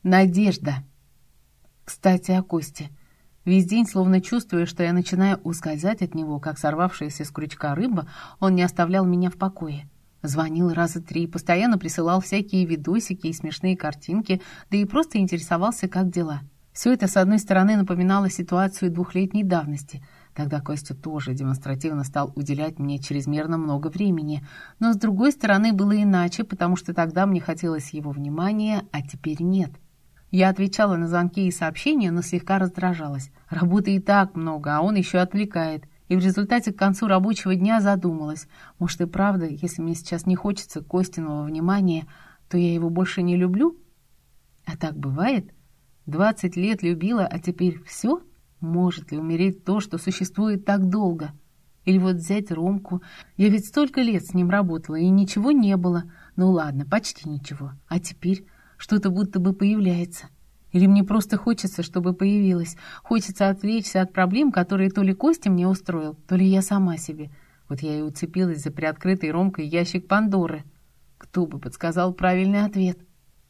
Надежда. Кстати, о Косте. Весь день, словно чувствуя, что я начинаю ускользать от него, как сорвавшаяся с крючка рыба, он не оставлял меня в покое. Звонил раза 3, постоянно присылал всякие видосики и смешные картинки, да и просто интересовался, как дела. Все это, с одной стороны, напоминало ситуацию 2-летней давности. Тогда Костя тоже демонстративно стал уделять мне чрезмерно много времени. Но, с другой стороны, было иначе, потому что тогда мне хотелось его внимания, а теперь нет. Я отвечала на звонки и сообщения, но слегка раздражалась. Работы и так много, а он еще отвлекает. И в результате к концу рабочего дня задумалась. Может и правда, если мне сейчас не хочется Костиного внимания, то я его больше не люблю? А так бывает? 20 лет любила, а теперь все? Может ли умереть то, что существует так долго? Или вот взять Ромку. Я ведь столько лет с ним работала, и ничего не было. Ну ладно, почти ничего. А теперь что-то будто бы появляется. Или мне просто хочется, чтобы появилось. Хочется отвлечься от проблем, которые то ли Костя мне устроил, то ли я сама себе. Вот я и уцепилась за приоткрытый Ромкой ящик Пандоры. Кто бы подсказал правильный ответ?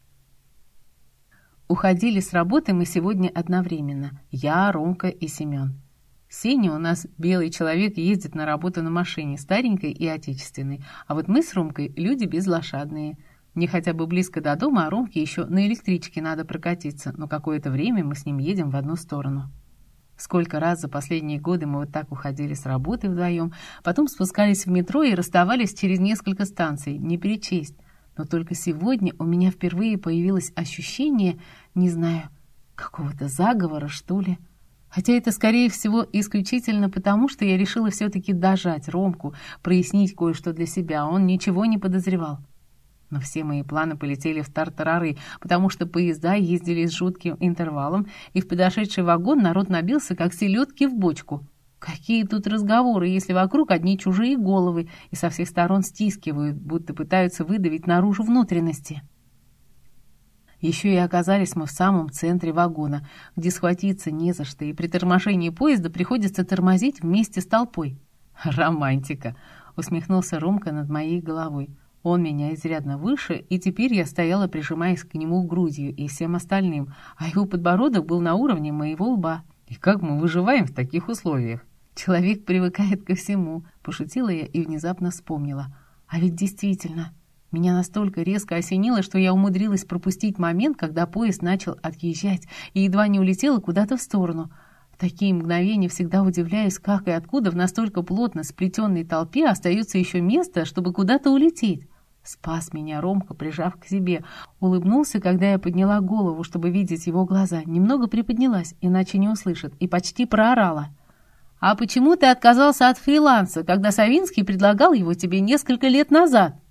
Уходили с работы мы сегодня одновременно. Я, Ромка и Семен. Сеня у нас белый человек, ездит на работу на машине, старенькой и отечественной. А вот мы с Ромкой люди безлошадные. Мне хотя бы близко до дома, а Ромке еще на электричке надо прокатиться, но какое-то время мы с ним едем в одну сторону. Сколько раз за последние годы мы вот так уходили с работы вдвоем, потом спускались в метро и расставались через несколько станций, не перечесть. Но только сегодня у меня впервые появилось ощущение, не знаю, какого-то заговора, что ли. Хотя это, скорее всего, исключительно потому, что я решила все-таки дожать Ромку, прояснить кое-что для себя, а он ничего не подозревал. Но все мои планы полетели в тартарары, потому что поезда ездили с жутким интервалом, и в подошедший вагон народ набился, как селедки в бочку. Какие тут разговоры, если вокруг одни чужие головы и со всех сторон стискивают, будто пытаются выдавить наружу внутренности. Еще и оказались мы в самом центре вагона, где схватиться не за что, и при торможении поезда приходится тормозить вместе с толпой. «Романтика!» — усмехнулся Ромка над моей головой. Он меня изрядно выше, и теперь я стояла, прижимаясь к нему грудью и всем остальным, а его подбородок был на уровне моего лба. И как мы выживаем в таких условиях? Человек привыкает ко всему, пошутила я и внезапно вспомнила. А ведь действительно, меня настолько резко осенило, что я умудрилась пропустить момент, когда поезд начал отъезжать, и едва не улетела куда-то в сторону. В такие мгновения всегда удивляюсь, как и откуда в настолько плотно сплетенной толпе остается еще место, чтобы куда-то улететь. Спас меня Ромка, прижав к себе. Улыбнулся, когда я подняла голову, чтобы видеть его глаза. Немного приподнялась, иначе не услышит, и почти проорала. «А почему ты отказался от фриланса, когда Савинский предлагал его тебе несколько лет назад?»